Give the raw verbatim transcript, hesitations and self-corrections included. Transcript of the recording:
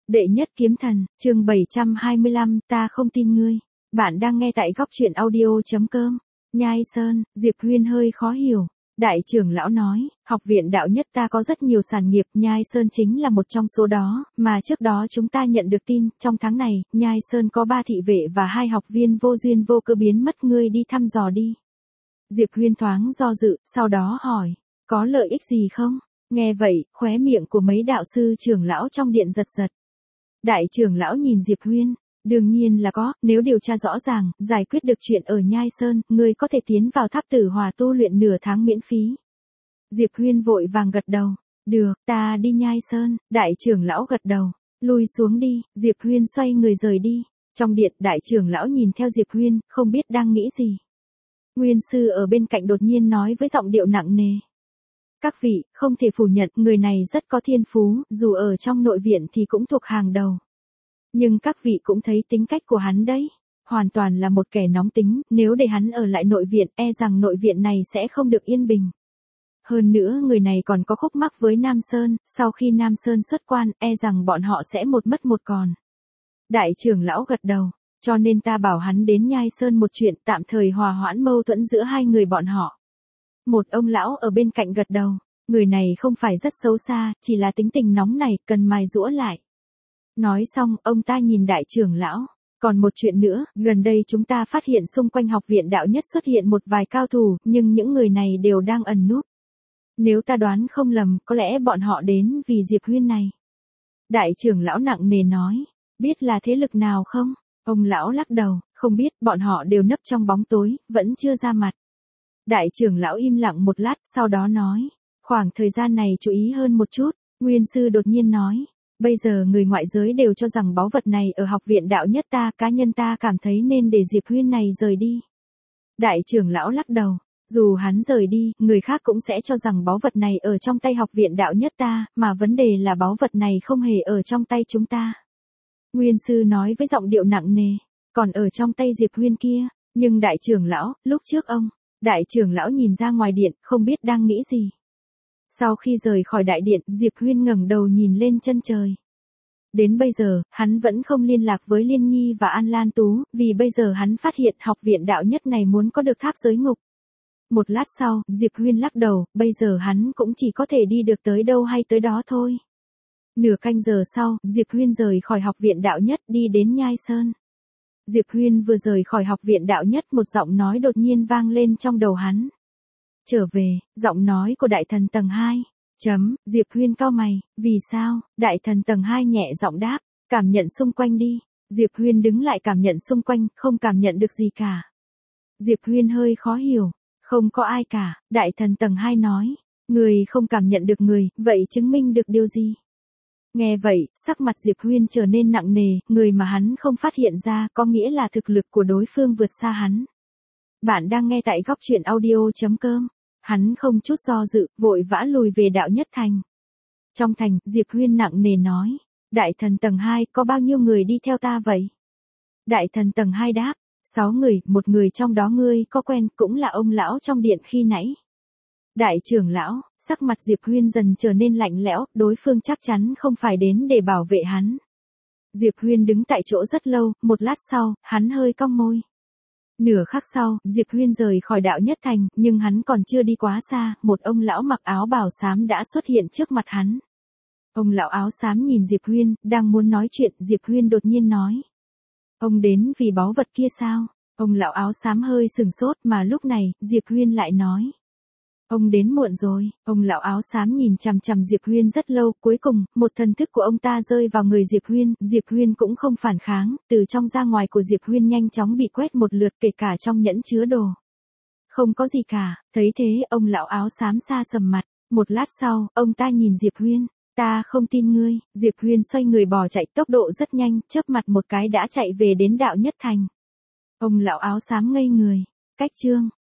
Đệ nhất kiếm thần, chương bảy trăm hai mươi lăm, ta không tin ngươi. Bạn đang nghe tại góc truyện audio.com. Nhai Sơn, Diệp Huyên hơi khó hiểu. Đại trưởng lão nói, học viện đạo nhất ta có rất nhiều sản nghiệp, Nhai Sơn chính là một trong số đó, mà trước đó chúng ta nhận được tin, trong tháng này, Nhai Sơn có ba thị vệ và hai học viên vô duyên vô cớ biến mất, ngươi đi thăm dò đi. Diệp Huyên thoáng do dự, sau đó hỏi, có lợi ích gì không? Nghe vậy, khóe miệng của mấy đạo sư trưởng lão trong điện giật giật. Đại trưởng lão nhìn Diệp Huyên, đương nhiên là có, nếu điều tra rõ ràng, giải quyết được chuyện ở Nhai Sơn, ngươi có thể tiến vào tháp tử hòa tu luyện nửa tháng miễn phí. Diệp Huyên vội vàng gật đầu, được, ta đi Nhai Sơn, đại trưởng lão gật đầu, lui xuống đi, Diệp Huyên xoay người rời đi. Trong điện, đại trưởng lão nhìn theo Diệp Huyên, không biết đang nghĩ gì. Nguyên sư ở bên cạnh đột nhiên nói với giọng điệu nặng nề. Các vị, không thể phủ nhận, người này rất có thiên phú, dù ở trong nội viện thì cũng thuộc hàng đầu. Nhưng các vị cũng thấy tính cách của hắn đấy. Hoàn toàn là một kẻ nóng tính, nếu để hắn ở lại nội viện, e rằng nội viện này sẽ không được yên bình. Hơn nữa người này còn có khúc mắc với Nam Sơn, sau khi Nam Sơn xuất quan, e rằng bọn họ sẽ một mất một còn. Đại trưởng lão gật đầu, cho nên ta bảo hắn đến Nhai Sơn một chuyện, tạm thời hòa hoãn mâu thuẫn giữa hai người bọn họ. Một ông lão ở bên cạnh gật đầu, người này không phải rất xấu xa, chỉ là tính tình nóng này, cần mài giũa lại. Nói xong, ông ta nhìn đại trưởng lão, còn một chuyện nữa, gần đây chúng ta phát hiện xung quanh học viện đạo nhất xuất hiện một vài cao thủ, nhưng những người này đều đang ẩn núp. Nếu ta đoán không lầm, có lẽ bọn họ đến vì Diệp Huyên này. Đại trưởng lão nặng nề nói, biết là thế lực nào không? Ông lão lắc đầu, không biết, bọn họ đều nấp trong bóng tối, vẫn chưa ra mặt. Đại trưởng lão im lặng một lát, sau đó nói, khoảng thời gian này chú ý hơn một chút. Nguyên sư đột nhiên nói, bây giờ người ngoại giới đều cho rằng báu vật này ở học viện đạo nhất ta, cá nhân ta cảm thấy nên để Diệp Huyên này rời đi. Đại trưởng lão lắc đầu, dù hắn rời đi, người khác cũng sẽ cho rằng báu vật này ở trong tay học viện đạo nhất ta, mà vấn đề là báu vật này không hề ở trong tay chúng ta. Nguyên sư nói với giọng điệu nặng nề, còn ở trong tay Diệp Huyên kia, nhưng đại trưởng lão, lúc trước ông, đại trưởng lão nhìn ra ngoài điện, không biết đang nghĩ gì. Sau khi rời khỏi đại điện, Diệp Huyên ngẩng đầu nhìn lên chân trời. Đến bây giờ, hắn vẫn không liên lạc với Liên Nhi và An Lan Tú, vì bây giờ hắn phát hiện học viện đạo nhất này muốn có được tháp giới ngục. Một lát sau, Diệp Huyên lắc đầu, bây giờ hắn cũng chỉ có thể đi được tới đâu hay tới đó thôi. Nửa canh giờ sau, Diệp Huyên rời khỏi học viện đạo nhất đi đến Nhai Sơn. Diệp Huyên vừa rời khỏi học viện đạo nhất, một giọng nói đột nhiên vang lên trong đầu hắn. Trở về, giọng nói của đại thần tầng hai. Chấm, Diệp Huyên cau mày, vì sao? Đại thần tầng hai nhẹ giọng đáp, cảm nhận xung quanh đi. Diệp Huyên đứng lại cảm nhận xung quanh, không cảm nhận được gì cả. Diệp Huyên hơi khó hiểu, không có ai cả. Đại thần tầng hai nói, người không cảm nhận được người, vậy chứng minh được điều gì? Nghe vậy, sắc mặt Diệp Huyên trở nên nặng nề, người mà hắn không phát hiện ra có nghĩa là thực lực của đối phương vượt xa hắn. Bạn đang nghe tại góc truyện audio.com. Hắn không chút do dự, vội vã lùi về đạo nhất thành. Trong thành, Diệp Huyên nặng nề nói, đại thần tầng hai, có bao nhiêu người đi theo ta vậy? Đại thần tầng hai đáp, sáu người, một người trong đó ngươi có quen, cũng là ông lão trong điện khi nãy. Đại trưởng lão, sắc mặt Diệp Huyên dần trở nên lạnh lẽo, đối phương chắc chắn không phải đến để bảo vệ hắn. Diệp Huyên đứng tại chỗ rất lâu, một lát sau, hắn hơi cong môi. Nửa khắc sau, Diệp Huyên rời khỏi đạo nhất thành, nhưng hắn còn chưa đi quá xa, một ông lão mặc áo bào xám đã xuất hiện trước mặt hắn. Ông lão áo xám nhìn Diệp Huyên, đang muốn nói chuyện, Diệp Huyên đột nhiên nói. Ông đến vì báu vật kia sao? Ông lão áo xám hơi sừng sốt, mà lúc này, Diệp Huyên lại nói. Ông đến muộn rồi. Ông lão áo xám nhìn chằm chằm Diệp Huyên rất lâu, cuối cùng, một thần thức của ông ta rơi vào người Diệp Huyên, Diệp Huyên cũng không phản kháng, từ trong ra ngoài của Diệp Huyên nhanh chóng bị quét một lượt, kể cả trong nhẫn chứa đồ. Không có gì cả, thấy thế, ông lão áo xám xa sầm mặt, một lát sau, ông ta nhìn Diệp Huyên, ta không tin ngươi. Diệp Huyên xoay người bỏ chạy, tốc độ rất nhanh, chớp mặt một cái đã chạy về đến đạo nhất thành. Ông lão áo xám ngây người, cách chương